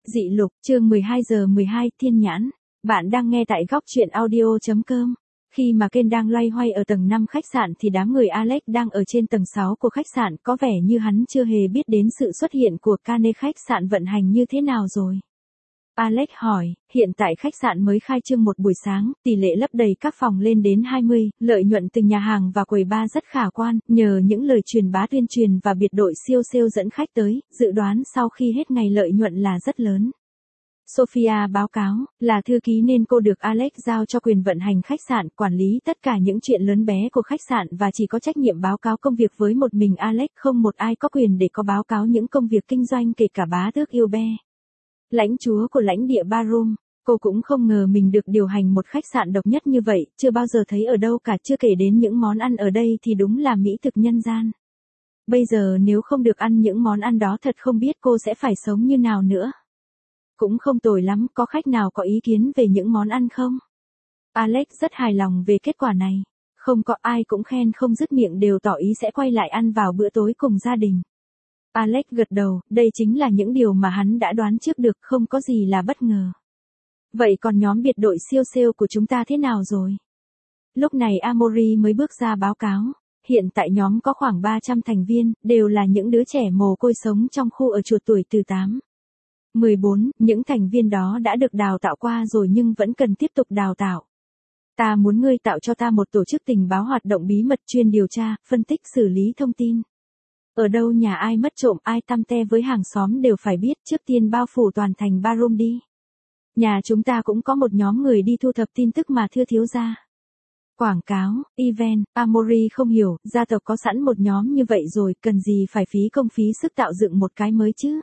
Dị lục, chương 12:12, Thiên nhãn. Bạn đang nghe tại góc truyện audio.com. Khi mà Ken đang loay hoay ở tầng 5 khách sạn thì đám người Alex đang ở trên tầng 6 của khách sạn, có vẻ như hắn chưa hề biết đến sự xuất hiện của Kane. Khách sạn vận hành như thế nào rồi? Alex hỏi, hiện tại khách sạn mới khai trương một buổi sáng, tỷ lệ lấp đầy các phòng lên đến 20, lợi nhuận từ nhà hàng và quầy bar rất khả quan, nhờ những lời truyền bá tuyên truyền và biệt đội siêu sale dẫn khách tới, dự đoán sau khi hết ngày lợi nhuận là rất lớn. Sophia báo cáo, là thư ký nên cô được Alex giao cho quyền vận hành khách sạn, quản lý tất cả những chuyện lớn bé của khách sạn và chỉ có trách nhiệm báo cáo công việc với một mình Alex, không một ai có quyền để có báo cáo những công việc kinh doanh kể cả bá tước Ilbe. Lãnh chúa của lãnh địa Barum, cô cũng không ngờ mình được điều hành một khách sạn độc nhất như vậy, chưa bao giờ thấy ở đâu cả, chưa kể đến những món ăn ở đây thì đúng là mỹ thực nhân gian. Bây giờ nếu không được ăn những món ăn đó thật không biết cô sẽ phải sống như nào nữa. Cũng không tồi lắm, có khách nào có ý kiến về những món ăn không? Alex rất hài lòng về kết quả này. Không có, ai cũng khen không dứt miệng, đều tỏ ý sẽ quay lại ăn vào bữa tối cùng gia đình. Alex gật đầu, đây chính là những điều mà hắn đã đoán trước được, không có gì là bất ngờ. Vậy còn nhóm biệt đội siêu sale của chúng ta thế nào rồi? Lúc này Amory mới bước ra báo cáo. Hiện tại nhóm có khoảng 300 thành viên, đều là những đứa trẻ mồ côi sống trong khu ở chuột tuổi từ 8-14, những thành viên đó đã được đào tạo qua rồi nhưng vẫn cần tiếp tục đào tạo. Ta muốn ngươi tạo cho ta một tổ chức tình báo hoạt động bí mật, chuyên điều tra, phân tích, xử lý thông tin. Ở đâu nhà ai mất trộm, ai tăm te với hàng xóm đều phải biết, trước tiên bao phủ toàn thành Barum đi. Nhà chúng ta cũng có một nhóm người đi thu thập tin tức mà thưa thiếu gia. Quảng cáo, event, Amory không hiểu, gia tộc có sẵn một nhóm như vậy rồi, cần gì phải phí công phí sức tạo dựng một cái mới chứ.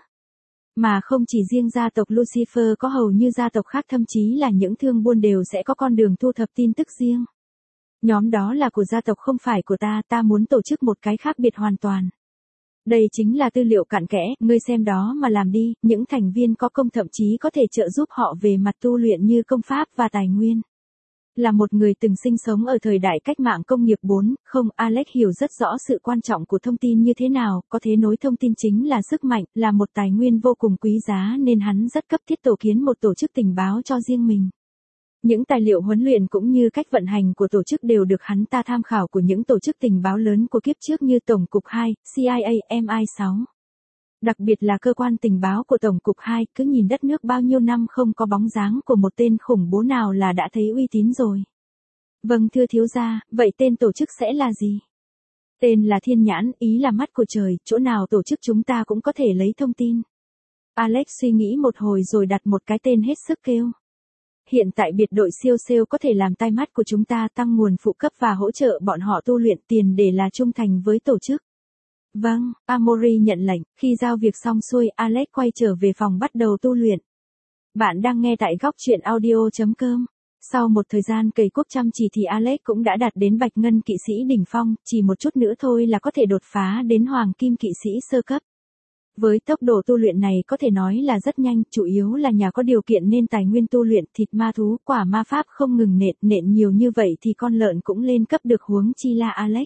Mà không chỉ riêng gia tộc Lucifer có, hầu như gia tộc khác, thậm chí là những thương buôn đều sẽ có con đường thu thập tin tức riêng. Nhóm đó là của gia tộc không phải của ta, ta muốn tổ chức một cái khác biệt hoàn toàn. Đây chính là tư liệu cặn kẽ, ngươi xem đó mà làm đi, những thành viên có công thậm chí có thể trợ giúp họ về mặt tu luyện như công pháp và tài nguyên. Là một người từng sinh sống ở thời đại cách mạng công nghiệp 4.0, Alex hiểu rất rõ sự quan trọng của thông tin như thế nào, có thế nối thông tin chính là sức mạnh, là một tài nguyên vô cùng quý giá nên hắn rất cấp thiết tổ kiến một tổ chức tình báo cho riêng mình. Những tài liệu huấn luyện cũng như cách vận hành của tổ chức đều được hắn ta tham khảo của những tổ chức tình báo lớn của kiếp trước như Tổng cục 2, CIA, MI6. Đặc biệt là cơ quan tình báo của Tổng cục 2, cứ nhìn đất nước bao nhiêu năm không có bóng dáng của một tên khủng bố nào là đã thấy uy tín rồi. Vâng thưa thiếu gia, vậy tên tổ chức sẽ là gì? Tên là Thiên nhãn, ý là mắt của trời, chỗ nào tổ chức chúng ta cũng có thể lấy thông tin. Alex suy nghĩ một hồi rồi đặt một cái tên hết sức kêu. Hiện tại biệt đội siêu sale có thể làm tai mắt của chúng ta, tăng nguồn phụ cấp và hỗ trợ bọn họ tu luyện, tiền để là trung thành với tổ chức. Vâng, Amory nhận lệnh, khi giao việc xong xuôi, Alex quay trở về phòng bắt đầu tu luyện. Bạn đang nghe tại góc truyện audio.com. Sau một thời gian cày cuốc chăm chỉ thì Alex cũng đã đạt đến bạch ngân kỵ sĩ đỉnh phong, chỉ một chút nữa thôi là có thể đột phá đến hoàng kim kỵ sĩ sơ cấp. Với tốc độ tu luyện này có thể nói là rất nhanh, chủ yếu là nhà có điều kiện nên tài nguyên tu luyện, thịt ma thú, quả ma pháp không ngừng nện nhiều như vậy thì con lợn cũng lên cấp được, huống chi là Alex.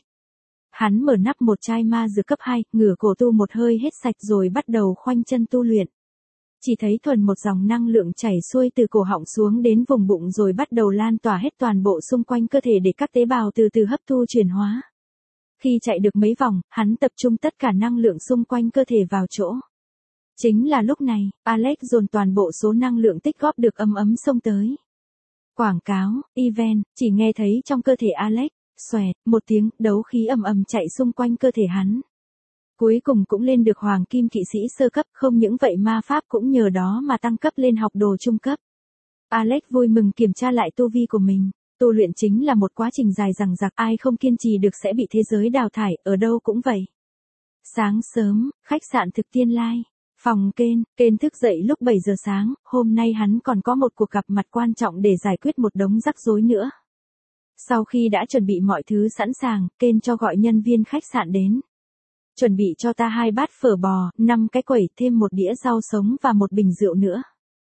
Hắn mở nắp một chai ma dược cấp 2, ngửa cổ tu một hơi hết sạch rồi bắt đầu khoanh chân tu luyện. Chỉ thấy thuần một dòng năng lượng chảy xuôi từ cổ họng xuống đến vùng bụng rồi bắt đầu lan tỏa hết toàn bộ xung quanh cơ thể để các tế bào từ từ hấp thu chuyển hóa. Khi chạy được mấy vòng, hắn tập trung tất cả năng lượng xung quanh cơ thể vào chỗ. Chính là lúc này, Alex dồn toàn bộ số năng lượng tích góp được ấm xông tới. Quảng cáo, event, chỉ nghe thấy trong cơ thể Alex, xoẹt, một tiếng, đấu khí ầm chạy xung quanh cơ thể hắn. Cuối cùng cũng lên được hoàng kim kỵ sĩ sơ cấp, không những vậy ma pháp cũng nhờ đó mà tăng cấp lên học đồ trung cấp. Alex vui mừng kiểm tra lại tu vi của mình. Tu luyện chính là một quá trình dài dằng dặc, ai không kiên trì được sẽ bị thế giới đào thải, ở đâu cũng vậy. Sáng sớm, khách sạn Thực Tiên Lai, phòng Ken thức dậy lúc 7 giờ sáng, hôm nay hắn còn có một cuộc gặp mặt quan trọng để giải quyết một đống rắc rối nữa. Sau khi đã chuẩn bị mọi thứ sẵn sàng, Ken cho gọi nhân viên khách sạn đến. Chuẩn bị cho ta 2 bát phở bò, 5 cái quẩy, thêm một đĩa rau sống và một bình rượu nữa.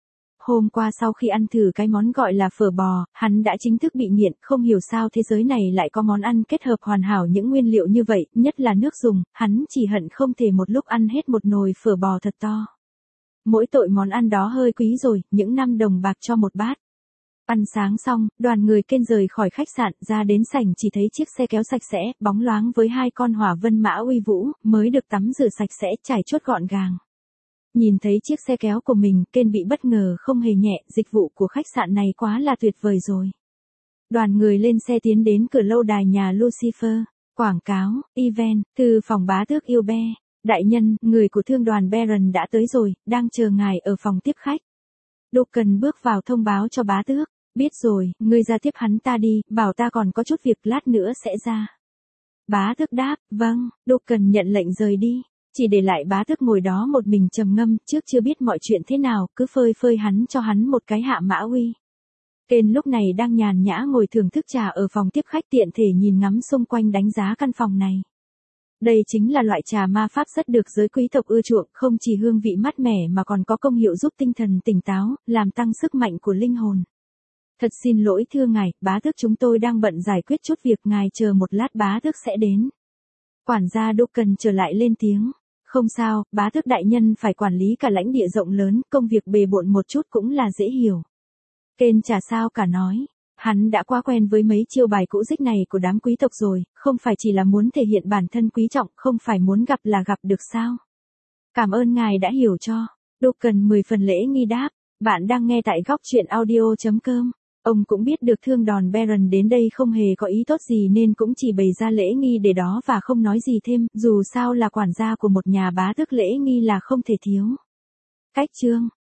Hôm qua sau khi ăn thử cái món gọi là phở bò, hắn đã chính thức bị nghiện, không hiểu sao thế giới này lại có món ăn kết hợp hoàn hảo những nguyên liệu như vậy, nhất là nước dùng, hắn chỉ hận không thể một lúc ăn hết một nồi phở bò thật to. Mỗi tội món ăn đó hơi quý rồi, những 5 đồng bạc cho một bát. Ăn sáng xong, đoàn người Ken rời khỏi khách sạn ra đến sảnh chỉ thấy chiếc xe kéo sạch sẽ, bóng loáng với 2 con hỏa vân mã uy vũ, mới được tắm rửa sạch sẽ, trải chuốt gọn gàng. Nhìn thấy chiếc xe kéo của mình, Ken bị bất ngờ không hề nhẹ, dịch vụ của khách sạn này quá là tuyệt vời rồi. Đoàn người lên xe tiến đến cửa lâu đài nhà Lucifer. Quảng cáo, event, từ phòng bá tước yêu be. Đại nhân, người của thương đoàn Baron đã tới rồi, đang chờ ngài ở phòng tiếp khách. Duncan bước vào thông báo cho bá tước. Biết rồi, ngươi ra tiếp hắn ta đi, bảo ta còn có chút việc lát nữa sẽ ra. Bá tước đáp, vâng, Duncan nhận lệnh rời đi. Chỉ để lại bá tước ngồi đó một mình trầm ngâm, trước chưa biết mọi chuyện thế nào, cứ phơi phơi hắn cho hắn một cái hạ mã uy. Ken lúc này đang nhàn nhã ngồi thưởng thức trà ở phòng tiếp khách tiện thể nhìn ngắm xung quanh đánh giá căn phòng này. Đây chính là loại trà ma pháp rất được giới quý tộc ưa chuộng, không chỉ hương vị mát mẻ mà còn có công hiệu giúp tinh thần tỉnh táo, làm tăng sức mạnh của linh hồn. Thật xin lỗi thưa ngài, bá tước chúng tôi đang bận giải quyết chút việc, ngài chờ một lát bá tước sẽ đến. Quản gia Duncan trở lại lên tiếng. Không sao, bá tước đại nhân phải quản lý cả lãnh địa rộng lớn, công việc bề bộn một chút cũng là dễ hiểu. Ken chả sao cả nói. Hắn đã quá quen với mấy chiêu bài cũ dích này của đám quý tộc rồi, không phải chỉ là muốn thể hiện bản thân quý trọng, không phải muốn gặp là gặp được sao. Cảm ơn ngài đã hiểu cho. Duncan 10 phần lễ nghi đáp. Bạn đang nghe tại góc truyện audio.com. Ông cũng biết được thương đòn Baron đến đây không hề có ý tốt gì nên cũng chỉ bày ra lễ nghi để đó và không nói gì thêm, dù sao là quản gia của một nhà bá tước lễ nghi là không thể thiếu. Cách chương